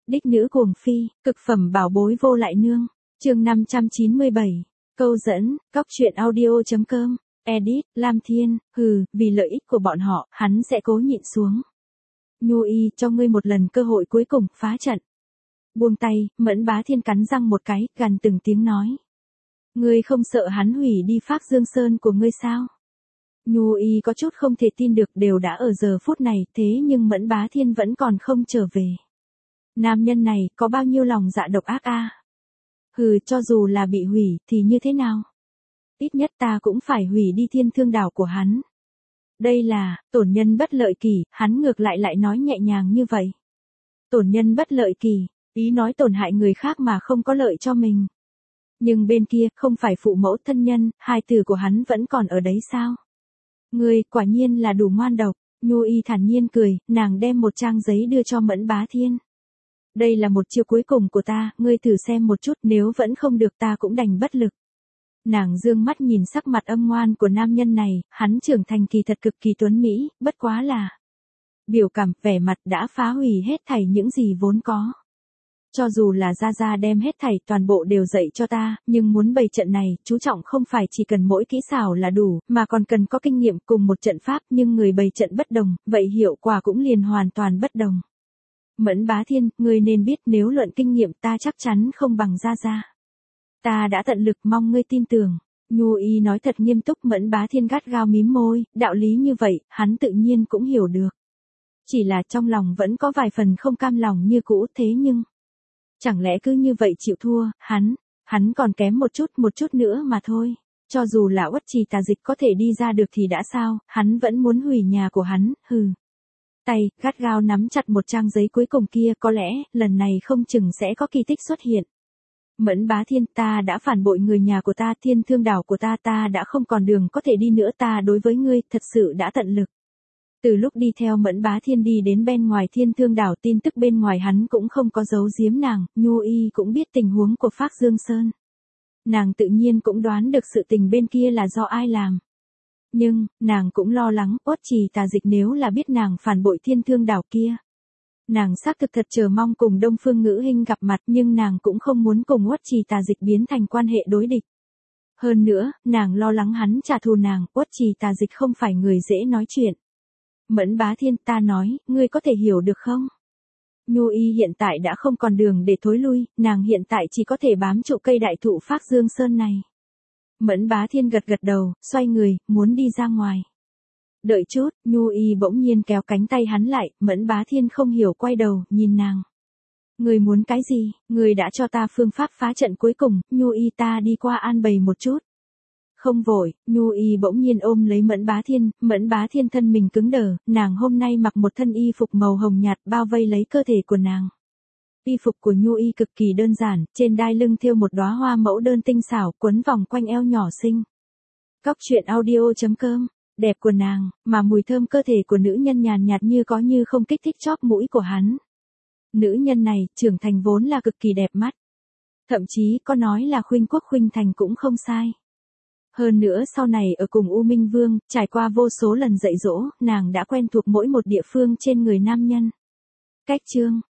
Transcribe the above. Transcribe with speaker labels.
Speaker 1: Đích nữ cuồng phi, cực phẩm bảo bối vô lại nương. Chương 597. Câu dẫn, cóc truyện audio.com. Edit, Lam Thiên, vì lợi ích của bọn họ, hắn sẽ cố nhịn xuống. Nhu y, cho ngươi một lần cơ hội cuối cùng, phá trận. Buông tay, Mẫn Bá Thiên cắn răng một cái, gằn từng tiếng nói. Ngươi không sợ hắn hủy đi Phác Dương Sơn của ngươi sao? Nhu y có chút không thể tin được, đều đã ở giờ phút này, thế nhưng Mẫn Bá Thiên vẫn còn không trở về. Nam nhân này, có bao nhiêu lòng dạ độc ác a? Cho dù là bị hủy, thì như thế nào? Ít nhất ta cũng phải hủy đi Thiên Thương Đảo của hắn. Đây là, tổn nhân bất lợi kỳ, hắn ngược lại nói nhẹ nhàng như vậy. Tổn nhân bất lợi kỳ, ý nói tổn hại người khác mà không có lợi cho mình. Nhưng bên kia, không phải phụ mẫu thân nhân, hai từ của hắn vẫn còn ở đấy sao? Ngươi, quả nhiên là đủ ngoan độc. Nhu y thản nhiên cười, nàng đem một trang giấy đưa cho Mẫn Bá Thiên. Đây là một chiêu cuối cùng của ta, ngươi thử xem một chút, nếu vẫn không được ta cũng đành bất lực. Nàng dương mắt nhìn sắc mặt âm ngoan của nam nhân này, hắn trưởng thành kỳ thật cực kỳ tuấn mỹ, bất quá là biểu cảm, vẻ mặt đã phá hủy hết thảy những gì vốn có. Cho dù là Gia Gia đem hết thảy toàn bộ đều dạy cho ta, nhưng muốn bày trận này, chú trọng không phải chỉ cần mỗi kỹ xảo là đủ, mà còn cần có kinh nghiệm cùng một trận pháp, nhưng người bày trận bất đồng, vậy hiệu quả cũng liền hoàn toàn bất đồng. Mẫn Bá Thiên, ngươi nên biết nếu luận kinh nghiệm ta chắc chắn không bằng Gia Gia. Ta đã tận lực, mong ngươi tin tưởng. Nhu y nói thật nghiêm túc. Mẫn Bá Thiên gắt gao mím môi, đạo lý như vậy, hắn tự nhiên cũng hiểu được. Chỉ là trong lòng vẫn có vài phần không cam lòng như cũ, thế nhưng chẳng lẽ cứ như vậy chịu thua, hắn còn kém một chút nữa mà thôi. Cho dù là Uất Trì Tà Dịch có thể đi ra được thì đã sao, hắn vẫn muốn hủy nhà của hắn, Tay, gắt gao nắm chặt một trang giấy cuối cùng kia, có lẽ, lần này không chừng sẽ có kỳ tích xuất hiện. Mẫn Bá Thiên, ta đã phản bội người nhà của ta, Thiên Thương Đảo của ta, ta đã không còn đường có thể đi nữa, ta đối với ngươi, thật sự đã tận lực. Từ lúc đi theo Mẫn Bá Thiên đi đến bên ngoài Thiên Thương Đảo, tin tức bên ngoài hắn cũng không có giấu giếm nàng, Nhu y cũng biết tình huống của Phác Dương Sơn. Nàng tự nhiên cũng đoán được sự tình bên kia là do ai làm. Nhưng, nàng cũng lo lắng, Uất Trì Tà Dịch nếu là biết nàng phản bội Thiên Thương Đảo kia. Nàng xác thực thật chờ mong cùng Đông Phương Ngữ Hinh gặp mặt, nhưng nàng cũng không muốn cùng Uất Trì Tà Dịch biến thành quan hệ đối địch. Hơn nữa, nàng lo lắng hắn trả thù nàng, Uất Trì Tà Dịch không phải người dễ nói chuyện. Mẫn Bá Thiên, ta nói, ngươi có thể hiểu được không? Nhu y hiện tại đã không còn đường để thối lui, nàng hiện tại chỉ có thể bám trụ cây đại thụ Phác Dương Sơn này. Mẫn Bá Thiên gật đầu, xoay người, muốn đi ra ngoài. Đợi chút, Nhu y bỗng nhiên kéo cánh tay hắn lại, Mẫn Bá Thiên không hiểu quay đầu, nhìn nàng. Người muốn cái gì, người đã cho ta phương pháp phá trận cuối cùng, Nhu y ta đi qua an bày một chút. Không vội, Nhu y bỗng nhiên ôm lấy Mẫn Bá Thiên thân mình cứng đờ, nàng hôm nay mặc một thân y phục màu hồng nhạt bao vây lấy cơ thể của nàng. Y phục của Nhu y cực kỳ đơn giản, trên đai lưng thêu một đóa hoa mẫu đơn tinh xảo, quấn vòng quanh eo nhỏ xinh. Cóc truyện audio.com. Đẹp của nàng, mà mùi thơm cơ thể của nữ nhân nhàn nhạt như có như không kích thích chóp mũi của hắn. Nữ nhân này, trưởng thành vốn là cực kỳ đẹp mắt. Thậm chí, có nói là khuynh quốc khuynh thành cũng không sai. Hơn nữa sau này ở cùng U Minh Vương, trải qua vô số lần dạy dỗ, nàng đã quen thuộc mỗi một địa phương trên người nam nhân. Cách chương,